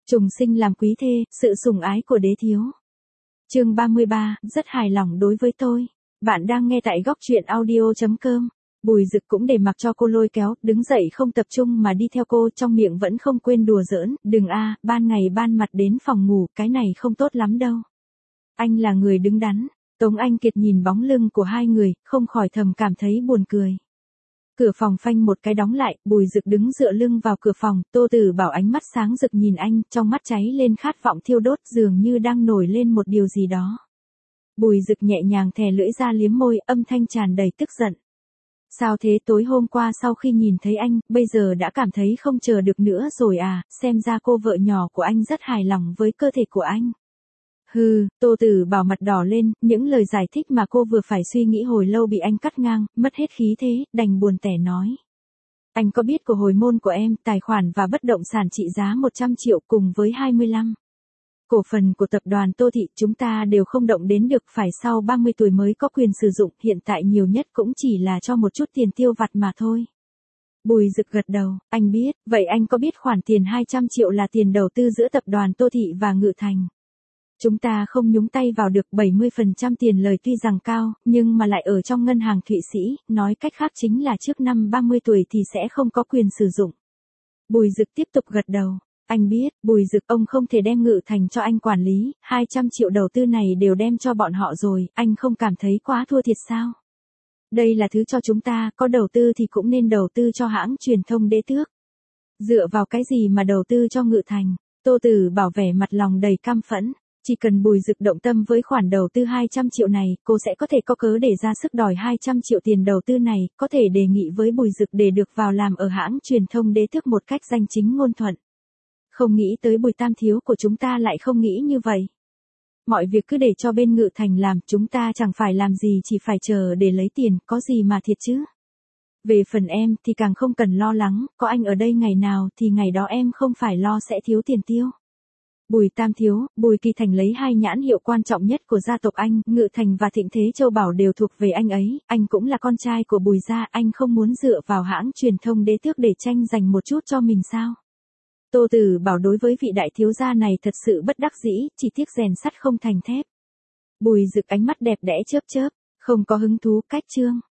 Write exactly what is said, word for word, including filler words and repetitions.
Trùng sinh làm quý thê, sự sủng ái của đế thiếu. Chương ba mươi ba, rất hài lòng đối với tôi. Bạn đang nghe tại góc truyện audio chấm com. Bùi Dực cũng để mặc cho cô lôi kéo, đứng dậy không tập trung mà đi theo cô, trong miệng vẫn không quên đùa giỡn, đừng a, ban ngày ban mặt đến phòng ngủ, cái này không tốt lắm đâu. Anh là người đứng đắn. Tống Anh Kiệt nhìn bóng lưng của hai người, không khỏi thầm cảm thấy buồn cười. Cửa phòng phanh một cái đóng lại, Bùi Dực đứng dựa lưng vào cửa phòng, Tô Tử Bảo ánh mắt sáng rực nhìn anh, trong mắt cháy lên khát vọng thiêu đốt, dường như đang nổi lên một điều gì đó. Bùi Dực nhẹ nhàng thè lưỡi ra liếm môi, âm thanh tràn đầy tức giận. Sao thế, tối hôm qua sau khi nhìn thấy anh, bây giờ đã cảm thấy không chờ được nữa rồi à, xem ra cô vợ nhỏ của anh rất hài lòng với cơ thể của anh. Hừ, Tô Tử Bảo mặt đỏ lên, những lời giải thích mà cô vừa phải suy nghĩ hồi lâu bị anh cắt ngang, mất hết khí thế, đành buồn tẻ nói. Anh có biết của hồi môn của em, tài khoản và bất động sản trị giá một trăm triệu cùng với hai mươi lăm cổ phần của tập đoàn Tô Thị, chúng ta đều không động đến được, phải sau ba mươi tuổi mới có quyền sử dụng, hiện tại nhiều nhất cũng chỉ là cho một chút tiền tiêu vặt mà thôi. Bùi Dực gật đầu, anh biết, vậy anh có biết khoản tiền hai trăm triệu là tiền đầu tư giữa tập đoàn Tô Thị và Ngự Thành? Chúng ta không nhúng tay vào được, bảy mươi phần trăm tiền lời tuy rằng cao, nhưng mà lại ở trong ngân hàng Thụy Sĩ, nói cách khác chính là trước năm ba mươi tuổi thì sẽ không có quyền sử dụng. Bùi Dực tiếp tục gật đầu, anh biết, Bùi Dực, ông không thể đem Ngự Thành cho anh quản lý, hai trăm triệu đầu tư này đều đem cho bọn họ rồi, anh không cảm thấy quá thua thiệt sao? Đây là thứ cho chúng ta, có đầu tư thì cũng nên đầu tư cho hãng truyền thông Đế Tước. Dựa vào cái gì mà đầu tư cho Ngự Thành? Tô Tử Bảo vẻ mặt lòng đầy căm phẫn. Chỉ cần Bùi Dực động tâm với khoản đầu tư hai trăm triệu này, cô sẽ có thể có cớ để ra sức đòi hai trăm triệu tiền đầu tư này, có thể đề nghị với Bùi Dực để được vào làm ở hãng truyền thông Đế Tước một cách danh chính ngôn thuận. Không nghĩ tới Bùi Tam thiếu của chúng ta lại không nghĩ như vậy. Mọi việc cứ để cho bên Ngự Thành làm, chúng ta chẳng phải làm gì, chỉ phải chờ để lấy tiền, có gì mà thiệt chứ. Về phần em thì càng không cần lo lắng, có anh ở đây ngày nào thì ngày đó em không phải lo sẽ thiếu tiền tiêu. Bùi Tam thiếu, Bùi Kỳ Thành lấy hai nhãn hiệu quan trọng nhất của gia tộc anh, Ngự Thành và Thịnh Thế Châu Bảo đều thuộc về anh ấy, anh cũng là con trai của Bùi gia, anh không muốn dựa vào hãng truyền thông Đế Tước để tranh giành một chút cho mình sao? Tô Tử Bảo đối với vị đại thiếu gia này thật sự bất đắc dĩ, chỉ tiếc rèn sắt không thành thép. Bùi Dực ánh mắt đẹp đẽ chớp chớp, không có hứng thú, cách chương.